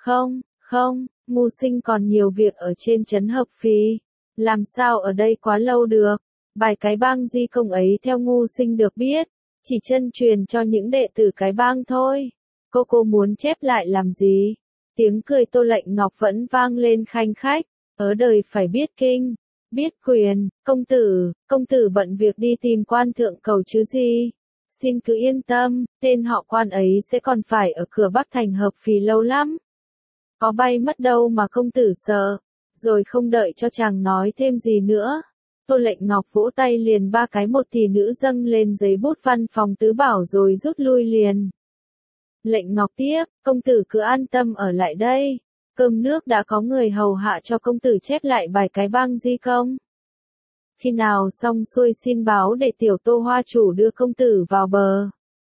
Không, Ngu Sinh còn nhiều việc ở trên trấn Hợp Phi, làm sao ở đây quá lâu được. Bài cái bang di công ấy theo Ngu Sinh được biết, chỉ chân truyền cho những đệ tử cái bang thôi. Cô muốn chép lại làm gì? Tiếng cười Tô Lệnh Ngọc vẫn vang lên khanh khách. Ở đời phải biết kinh, biết quyền, công tử bận việc đi tìm Quan thượng cầu chứ gì. Xin cứ yên tâm, tên họ Quan ấy sẽ còn phải ở cửa Bắc thành Hợp Phì lâu lắm. Có bay mất đâu mà công tử sợ. Rồi không đợi cho chàng nói thêm gì nữa, Tô Lệnh Ngọc vỗ tay liền ba cái một tỷ nữ dâng lên giấy bút văn phòng tứ bảo rồi rút lui liền. Lệnh Ngọc tiếp, công tử cứ an tâm ở lại đây, cơm nước đã có người hầu hạ cho công tử chép lại bài cái bang di công. Khi nào xong xuôi xin báo để tiểu Tô Hoa chủ đưa công tử vào bờ.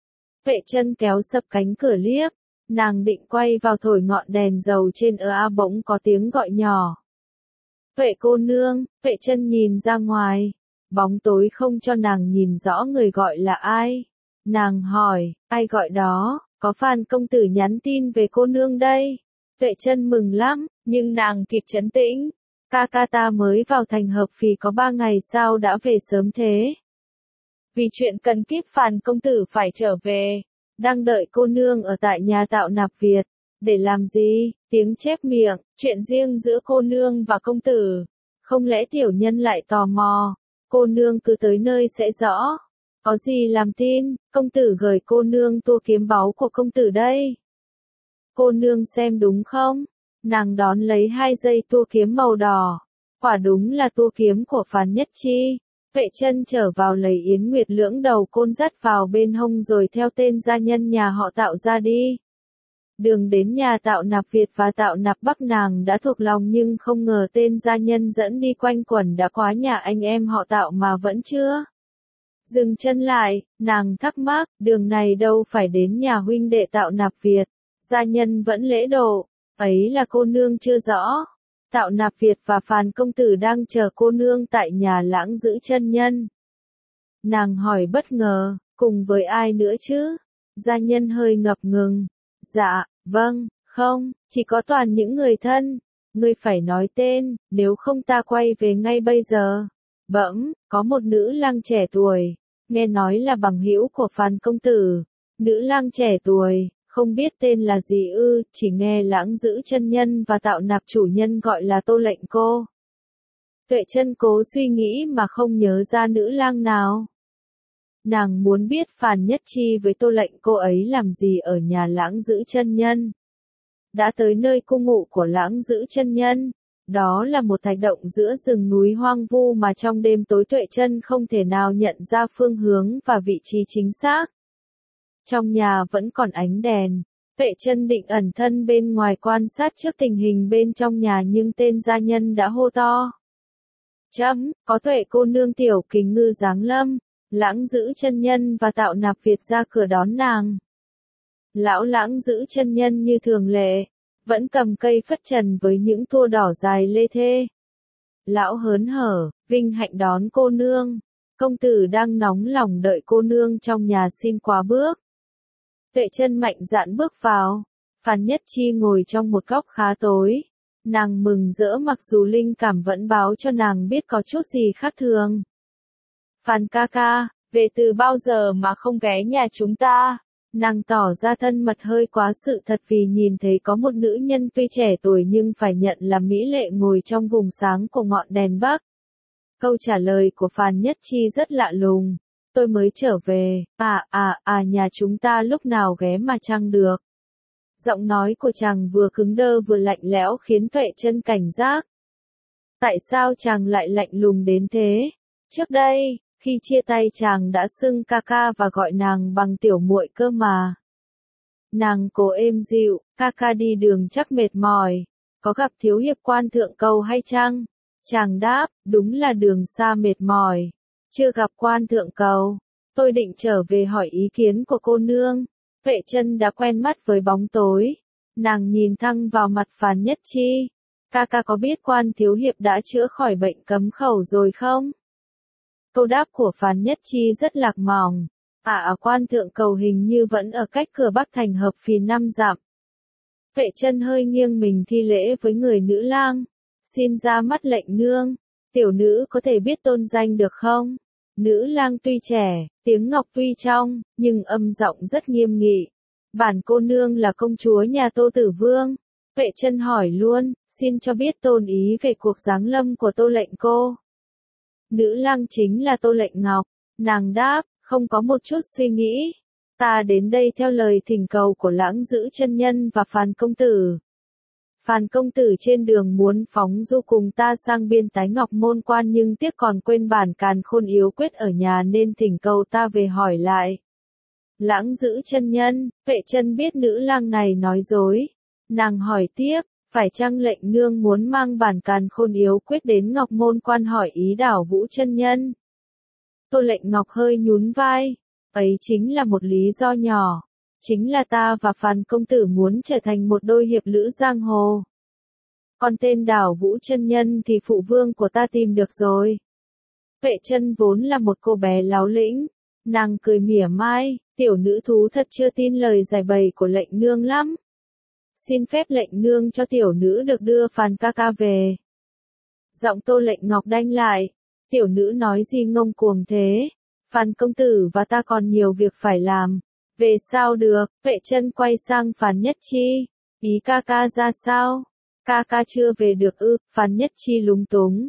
Vệ Chân kéo sập cánh cửa liếc, nàng định quay vào thổi ngọn đèn dầu trên bỗng có tiếng gọi nhỏ. Vệ cô nương. Vệ Chân nhìn ra ngoài, bóng tối không cho nàng nhìn rõ người gọi là ai. Nàng hỏi, ai gọi đó? Có Phan công tử nhắn tin về cô nương đây. Vệ Chân mừng lắm, nhưng nàng kịp trấn tĩnh. Ca ta mới vào thành Hợp Phì có 3 ngày sao đã về sớm thế? Vì chuyện cần kíp Phan công tử phải trở về, đang đợi cô nương ở tại nhà Tạo Nạp Việt. Để làm gì? Tiếng chép miệng, chuyện riêng giữa cô nương và công tử. Không lẽ tiểu nhân lại tò mò? Cô nương cứ tới nơi sẽ rõ. Có gì làm tin, công tử gửi cô nương tua kiếm báu của công tử đây. Cô nương xem đúng không? Nàng đón lấy 2 dây tua kiếm màu đỏ. Quả đúng là tua kiếm của Phan Nhất Chi. Vệ Chân trở vào lấy Yến Nguyệt lưỡng đầu côn dắt vào bên hông rồi theo tên gia nhân nhà họ Tạo ra đi. Đường đến nhà Tạo Nạp Việt và Tạo Nạp Bắc nàng đã thuộc lòng nhưng không ngờ tên gia nhân dẫn đi quanh quẩn đã quá nhà anh em họ Tạo mà vẫn chưa dừng chân lại. Nàng thắc mắc, đường này đâu phải đến nhà huynh đệ Tạo Nạp Việt. Gia nhân vẫn lễ độ, ấy là cô nương chưa rõ. Tạo Nạp Việt và Phan công tử đang chờ cô nương tại nhà Lãng Giữ chân nhân. Nàng hỏi bất ngờ, cùng với ai nữa chứ? Gia nhân hơi ngập ngừng. Dạ, vâng, không, chỉ có toàn những người thân. Ngươi phải nói tên, nếu không ta quay về ngay bây giờ. Bỗng, có một nữ lang trẻ tuổi, nghe nói là bằng hữu của Phan công tử. Nữ lang trẻ tuổi, không biết tên là gì ư, chỉ nghe Lãng Giữ chân nhân và Tạo Nạp chủ nhân gọi là Tô Lệnh cô. Vệ Chân cố suy nghĩ mà không nhớ ra nữ lang nào. Nàng muốn biết Phan Nhất Chi với Tô Lệnh cô ấy làm gì ở nhà Lãng Giữ chân nhân. Đã tới nơi cung ngụ của Lãng Giữ chân nhân, đó là một thạch động giữa rừng núi hoang vu mà trong đêm tối Vệ Chân không thể nào nhận ra phương hướng và vị trí chính xác. Trong nhà vẫn còn ánh đèn, Vệ Chân định ẩn thân bên ngoài quan sát trước tình hình bên trong nhà nhưng tên gia nhân đã hô to. Có Tuệ cô nương tiểu kính ngư giáng lâm. Lãng Giữ chân nhân và Tạo Nạp Việt ra cửa đón nàng. Lão Lãng Giữ chân nhân như thường lệ, vẫn cầm cây phất trần với những tua đỏ dài lê thê. Lão hớn hở, vinh hạnh đón cô nương. Công tử đang nóng lòng đợi cô nương trong nhà xin qua bước. Tuệ Chân mạnh dạn bước vào. Phan Nhất Chi ngồi trong một góc khá tối. Nàng mừng rỡ mặc dù linh cảm vẫn báo cho nàng biết có chút gì khác thường. Phan ca ca, về từ bao giờ mà không ghé nhà chúng ta? Nàng tỏ ra thân mật hơi quá sự thật vì nhìn thấy có một nữ nhân tuy trẻ tuổi nhưng phải nhận là mỹ lệ ngồi trong vùng sáng của ngọn đèn Bắc. Câu trả lời của Phan Nhất Chi rất lạ lùng. Tôi mới trở về, nhà chúng ta lúc nào ghé mà chăng được. Giọng nói của chàng vừa cứng đơ vừa lạnh lẽo khiến Tuệ Chân cảnh giác. Tại sao chàng lại lạnh lùng đến thế? Trước đây, khi chia tay chàng đã xưng ca ca và gọi nàng bằng tiểu muội cơ mà. Nàng cố êm dịu, ca ca đi đường chắc mệt mỏi. Có gặp thiếu hiệp quan thượng cầu hay chăng? Chàng đáp, đúng là đường xa mệt mỏi. Chưa gặp quan thượng cầu. Tôi định trở về hỏi ý kiến của cô nương. Tuệ Chân đã quen mắt với bóng tối. Nàng nhìn thẳng vào mặt Phan Nhất Chi. Ca ca có biết quan thiếu hiệp đã chữa khỏi bệnh cấm khẩu rồi không? Câu đáp của Phan Nhất Chi rất lạc mỏng. Quan thượng cầu hình như vẫn ở cách cửa Bắc thành Hợp Phì 5 dặm. Tuệ Chân hơi nghiêng mình thi lễ với người nữ lang. Xin ra mắt lệnh nương. Tiểu nữ có thể biết tôn danh được không? Nữ lang tuy trẻ, tiếng ngọc tuy trong, nhưng âm giọng rất nghiêm nghị. Bản cô nương là công chúa nhà Tô Tử Vương. Tuệ Chân hỏi luôn, xin cho biết tôn ý về cuộc giáng lâm của Tô lệnh cô. Nữ lang chính là Tô lệnh Ngọc. Nàng đáp, không có một chút suy nghĩ. Ta đến đây theo lời thỉnh cầu của Lãng Giữ chân nhân và Phan công tử. Phan công tử trên đường muốn phóng du cùng ta sang biên Tái Ngọc Môn Quan nhưng tiếc còn quên bản Càn Khôn Yếu Quyết ở nhà nên thỉnh cầu ta về hỏi lại. Lãng Giữ chân nhân, Tuệ Chân biết nữ lang này nói dối. Nàng hỏi tiếp, phải chăng lệnh nương muốn mang bản Càn Khôn Yếu Quyết đến Ngọc Môn Quan hỏi ý Đảo Vũ chân nhân? Tô lệnh Ngọc hơi nhún vai, ấy chính là một lý do nhỏ. Chính là ta và Phan công tử muốn trở thành một đôi hiệp lữ giang hồ. Còn tên Đảo Vũ chân nhân thì phụ vương của ta tìm được rồi. Tuệ Chân vốn là một cô bé láo lĩnh. Nàng cười mỉa mai, tiểu nữ thú thật chưa tin lời giải bày của lệnh nương lắm. Xin phép lệnh nương cho tiểu nữ được đưa Phan ca ca về. Giọng Tô lệnh Ngọc đanh lại. Tiểu nữ nói gì ngông cuồng thế? Phan công tử và ta còn nhiều việc phải làm. Về sao được? Tuệ Chân quay sang Phan Nhất Chi. Ý ca ca ra sao? Ca ca chưa về được ư? Phan Nhất Chi lúng túng.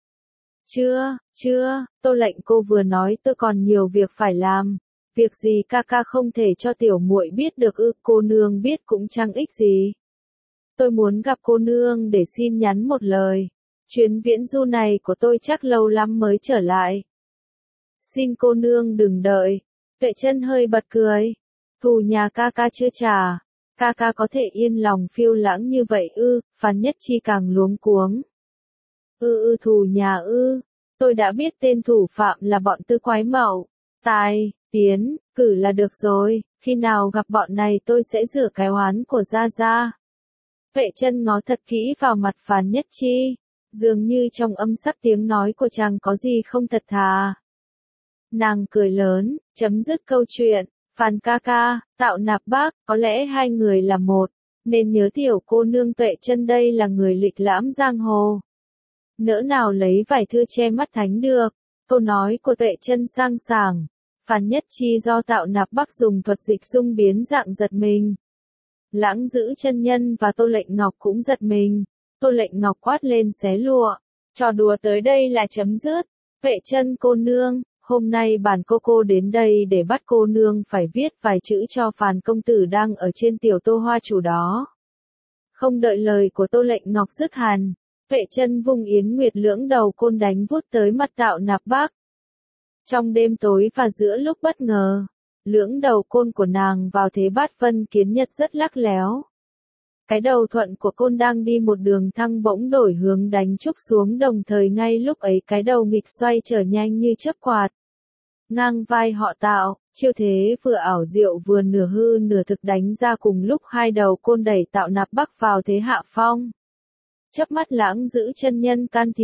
Chưa, Tô lệnh cô vừa nói tôi còn nhiều việc phải làm. Việc gì ca ca không thể cho tiểu muội biết được ư? Cô nương biết cũng chẳng ích gì. Tôi muốn gặp cô nương để xin nhắn một lời. Chuyến viễn du này của tôi chắc lâu lắm mới trở lại. Xin cô nương đừng đợi. Tuệ Chân hơi bật cười. Thù nhà ca ca chưa trả. Ca ca có thể yên lòng phiêu lãng như vậy ư? Phan Nhất Chi càng luống cuống. Thù nhà ư? Tôi đã biết tên thủ phạm là bọn Tư Quái Mậu. Tài, Tiến, Cử là được rồi. Khi nào gặp bọn này tôi sẽ rửa cái oán của Gia Gia. Tuệ Chân ngó thật kỹ vào mặt Phan Nhất Chi. Dường như trong âm sắc tiếng nói của chàng có gì không thật thà. Nàng cười lớn, chấm dứt câu chuyện. Phan ca ca, Tạo Nạp Bác, có lẽ hai người là một. Nên nhớ tiểu cô nương Tuệ Chân đây là người lịch lãm giang hồ. Nỡ nào lấy vải thưa che mắt thánh được. Câu nói của Tuệ Chân sang sảng. Phan Nhất Chi do Tạo Nạp Bác dùng thuật dịch dung biến dạng giật mình. Lãng Giữ chân nhân và Tô lệnh Ngọc cũng giật mình. Tô lệnh Ngọc quát lên xé lụa. Trò đùa tới đây là chấm dứt. Tuệ Chân cô nương, hôm nay bản cô đến đây để bắt cô nương phải viết vài chữ cho Phan công tử đang ở trên tiểu Tô Hoa chủ đó. Không đợi lời của Tô lệnh Ngọc dứt hẳn, Tuệ Chân vung yến nguyệt lưỡng đầu côn đánh vút tới mặt Tạo Nạp Bác. Trong đêm tối và giữa lúc bất ngờ, lưỡng đầu côn của nàng vào thế bát vân kiến nhật rất lắc léo. Cái đầu thuận của côn đang đi một đường thăng bỗng đổi hướng đánh trúc xuống, đồng thời ngay lúc ấy cái đầu nghịch xoay trở nhanh như chớp quạt. Ngang vai họ Tạo, chiêu thế vừa ảo diệu vừa nửa hư nửa thực đánh ra cùng lúc, hai đầu côn đẩy Tạo Nạp Bác vào thế hạ phong. Chớp mắt Lãng Giữ chân nhân can thiệp,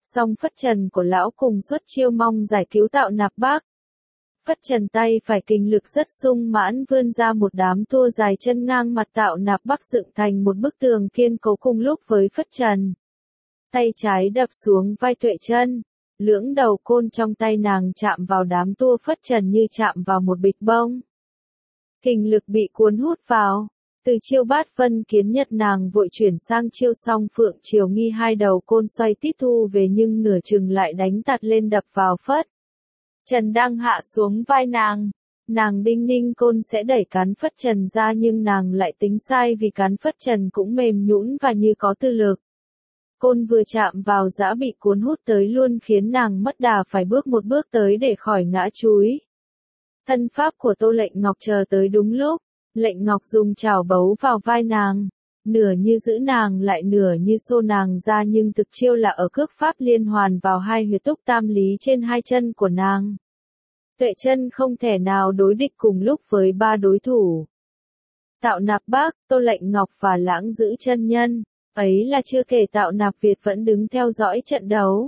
Song phất trần của lão cùng xuất chiêu mong giải cứu Tạo Nạp Bắc. Phất trần tay phải kình lực rất sung mãn vươn ra một đám tua dài chân ngang mặt Tạo Nạp Bắc dựng thành một bức tường kiên cố cùng lúc với phất trần. Tay trái đập xuống vai Tuệ Chân, lưỡng đầu côn trong tay nàng chạm vào đám tua phất trần như chạm vào một bịch bông. Kình lực bị cuốn hút vào. Từ chiêu Bát Vân Kiến Nhật nàng vội chuyển sang chiêu Song Phượng Triều Nghi, hai đầu côn xoay tít thu về nhưng nửa chừng lại đánh tạt lên đập vào phất trần đang hạ xuống vai nàng. Nàng đinh ninh côn sẽ đẩy cán phất trần ra nhưng nàng lại tính sai vì cán phất trần cũng mềm nhũn và như có tư lực. Côn vừa chạm vào giã bị cuốn hút tới luôn khiến nàng mất đà phải bước một bước tới để khỏi ngã chúi. Thân pháp của Tô Lệnh Ngọc chờ tới đúng lúc. Lệnh Ngọc dùng chảo bấu vào vai nàng, nửa như giữ nàng lại nửa như xô nàng ra nhưng thực chiêu là ở cước pháp liên hoàn vào hai huyệt túc tam lý trên hai chân của nàng. Tuệ Chân không thể nào đối địch cùng lúc với ba đối thủ. Tạo Nạp Bắc, Tô Lệnh Ngọc và Lãng Giữ Chân Nhân, ấy là chưa kể Tạo Nạp Việt vẫn đứng theo dõi trận đấu.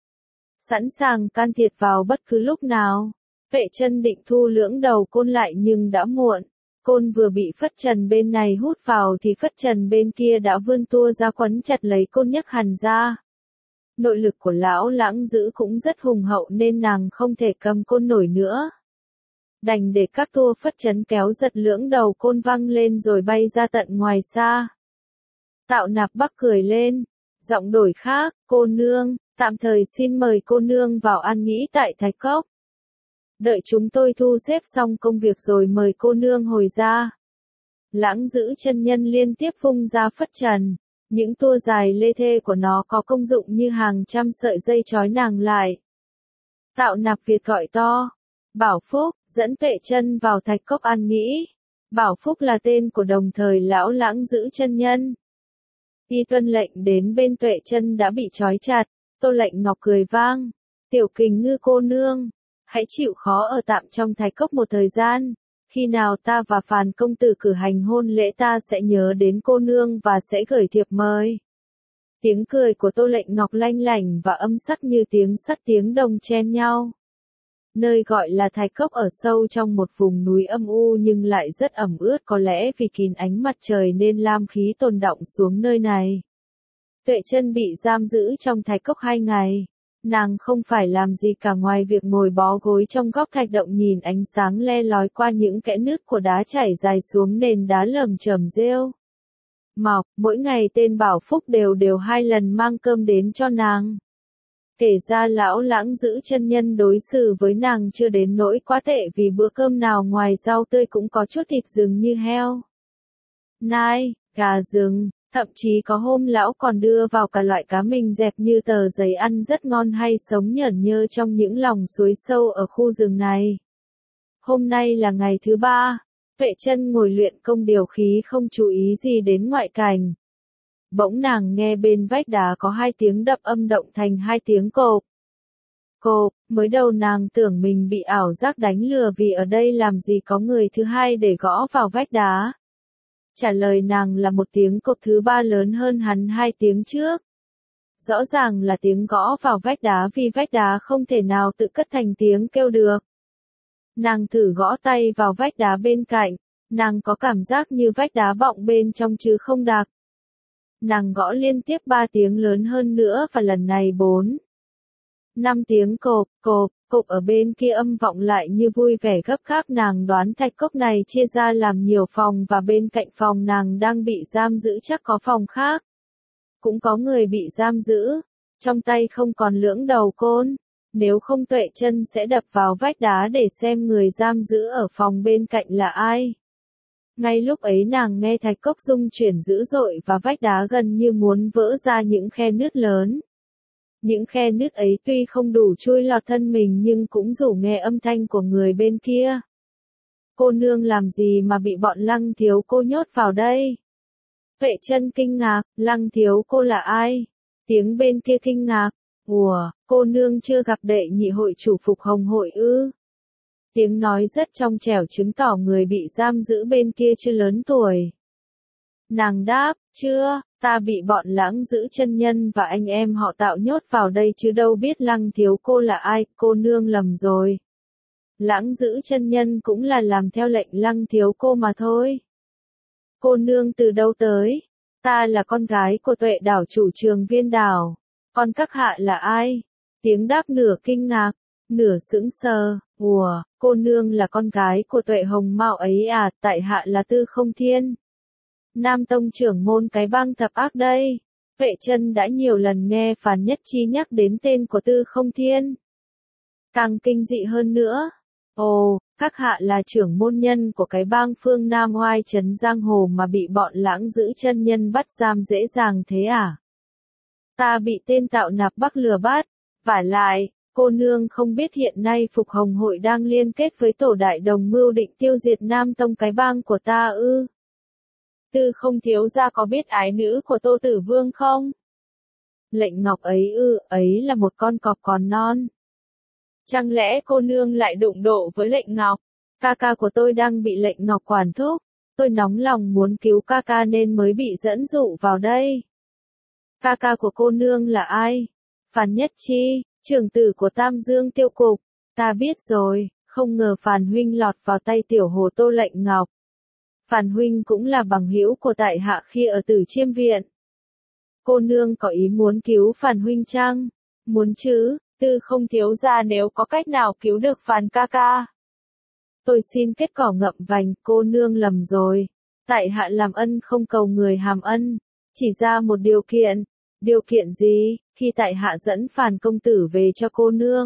Sẵn sàng can thiệp vào bất cứ lúc nào. Tuệ Chân định thu lưỡng đầu côn lại nhưng đã muộn. Côn vừa bị phất trần bên này hút vào thì phất trần bên kia đã vươn tua ra quấn chặt lấy côn nhấc hẳn ra. Nội lực của lão Lãng Giữ cũng rất hùng hậu nên nàng không thể cầm côn nổi nữa. Đành để các tua phất trần kéo giật lưỡng đầu côn văng lên rồi bay ra tận ngoài xa. Tạo Nạp Bắc cười lên, giọng đổi khác, cô nương, tạm thời xin mời cô nương vào an nghỉ tại Thạch Cốc. Đợi chúng tôi thu xếp xong công việc rồi mời cô nương hồi ra. Lãng Giữ Chân Nhân liên tiếp vung ra phất trần. Những tua dài lê thê của nó có công dụng như hàng trăm sợi dây trói nàng lại. Tạo Nạp Việt gọi to. Bảo Phúc, dẫn Tuệ Chân vào Thạch Cốc an nghỉ. Bảo Phúc là tên của đồng thời lão Lãng Giữ Chân Nhân. Y tuân lệnh đến bên Tuệ Chân đã bị trói chặt. Tô Lệnh Ngọc cười vang. Tiểu Kình Ngư cô nương. Hãy chịu khó ở tạm trong Thạch Cốc một thời gian, khi nào ta và Phàn công tử cử hành hôn lễ ta sẽ nhớ đến cô nương và sẽ gửi thiệp mời. Tiếng cười của Tô Lệnh Ngọc lanh lảnh và âm sắc như tiếng sắt tiếng đồng chen nhau. Nơi gọi là Thạch Cốc ở sâu trong một vùng núi âm u nhưng lại rất ẩm ướt, có lẽ vì kín ánh mặt trời nên lam khí tồn đọng xuống nơi này. Tuệ Chân bị giam giữ trong Thạch Cốc 2 ngày. Nàng không phải làm gì cả ngoài việc ngồi bó gối trong góc thạch động nhìn ánh sáng le lói qua những kẽ nứt của đá chảy dài xuống nền đá lởm chởm rêu mọc. Mỗi ngày tên Bảo Phúc đều 2 lần mang cơm đến cho nàng. Kể ra lão Lãng Giữ Chân Nhân đối xử với nàng chưa đến nỗi quá tệ vì bữa cơm nào ngoài rau tươi cũng có chút thịt rừng như heo, nai, gà rừng. Thậm chí có hôm lão còn đưa vào cả loại cá mình dẹp như tờ giấy ăn rất ngon hay sống nhởn nhơ trong những lòng suối sâu ở khu rừng này. Hôm nay là ngày thứ 3, Tuệ Chân ngồi luyện công điều khí không chú ý gì đến ngoại cảnh. Bỗng nàng nghe bên vách đá có 2 tiếng đập âm động thành 2 tiếng cộp. Cộp, mới đầu nàng tưởng mình bị ảo giác đánh lừa vì ở đây làm gì có người thứ hai để gõ vào vách đá. Trả lời nàng là một tiếng cộp thứ 3 lớn hơn hẳn 2 tiếng trước. Rõ ràng là tiếng gõ vào vách đá vì vách đá không thể nào tự cất thành tiếng kêu được. Nàng thử gõ tay vào vách đá bên cạnh, nàng có cảm giác như vách đá bọng bên trong chứ không đặc. Nàng gõ liên tiếp 3 tiếng lớn hơn nữa và lần này 4, 5 tiếng cộp, cộp, cộp ở bên kia âm vọng lại như vui vẻ gấp gáp. Nàng đoán Thạch Cốc này chia ra làm nhiều phòng và bên cạnh phòng nàng đang bị giam giữ chắc có phòng khác. Cũng có người bị giam giữ, trong tay không còn lưỡng đầu côn, nếu không Tuệ Chân sẽ đập vào vách đá để xem người giam giữ ở phòng bên cạnh là ai. Ngay lúc ấy nàng nghe Thạch Cốc rung chuyển dữ dội và vách đá gần như muốn vỡ ra những khe nứt lớn. Những khe nứt ấy tuy không đủ chui lọt thân mình nhưng cũng đủ nghe âm thanh của người bên kia. Cô nương làm gì mà bị bọn Lăng thiếu cô nhốt vào đây? Tuệ Chân kinh ngạc, Lăng thiếu cô là ai? Tiếng bên kia kinh ngạc, ủa, cô nương chưa gặp đệ nhị hội chủ Phục Hồng hội ư? Tiếng nói rất trong trẻo chứng tỏ người bị giam giữ bên kia chưa lớn tuổi. Nàng đáp, chưa, Ta bị bọn Lãng Giữ Chân Nhân và anh em họ Tạo nhốt vào đây chứ đâu biết Lăng thiếu cô là ai, cô nương lầm rồi. Lãng Giữ Chân Nhân cũng là làm theo lệnh Lăng thiếu cô mà thôi. Cô nương từ đâu tới? Ta là con gái của Tuệ đảo chủ Trường Viên đảo. Còn các hạ là ai? Tiếng đáp nửa kinh ngạc, nửa sững sờ. Ủa, cô nương là con gái của Tuệ Hồng Mao ấy à, tại hạ là Tư Không Thiên. Nam tông trưởng môn cái bang thập ác đây. Vệ Chân đã nhiều lần nghe Phàn Nhất Chi nhắc đến tên của Tư Không Thiên. Càng kinh dị hơn nữa. Ồ, các hạ là trưởng môn nhân của cái bang phương Nam oai trấn giang hồ mà bị bọn Lãng Giữ Chân Nhân bắt giam dễ dàng thế à? Ta bị tên Tạo Nạp Bắc lừa bắt. Vả lại, cô nương không biết hiện nay Phục Hồng hội đang liên kết với tổ đại đồng mưu định tiêu diệt Nam tông cái bang của ta ư? Tư Không thiếu gia có biết ái nữ của Tô Tử Vương không? Lệnh Ngọc ấy ư, ấy là một con cọp còn non. Chẳng lẽ cô nương lại đụng độ với Lệnh Ngọc? Ca ca của tôi đang bị Lệnh Ngọc quản thúc. Tôi nóng lòng muốn cứu ca ca nên mới bị dẫn dụ vào đây. Ca ca của cô nương là ai? Phàn Nhất Chi, trưởng tử của Tam Dương Tiêu Cục. Ta biết rồi, không ngờ Phàn huynh lọt vào tay tiểu hồ Tô Lệnh Ngọc. Phàn huynh cũng là bằng hữu của tại hạ khi ở Tử Chiêm viện. Cô nương có ý muốn cứu Phàn huynh chăng? Muốn chứ, Tư Không thiếu gia nếu có cách nào cứu được Phàn ca ca. Tôi xin kết cỏ ngậm vành, cô nương lầm rồi. Tại hạ làm ân không cầu người hàm ân, chỉ ra một điều kiện. Điều kiện gì? Khi tại hạ dẫn Phàn công tử về cho cô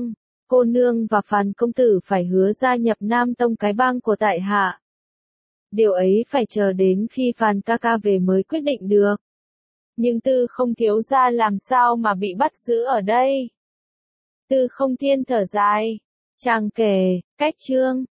nương và Phàn công tử phải hứa gia nhập Nam tông cái bang của tại hạ. Điều ấy phải chờ đến khi Phàn ca ca về mới quyết định được. Nhưng Tư Không thiếu gia làm sao mà bị bắt giữ ở đây? Tư Không Thiên thở dài. Chàng kể, cách chương.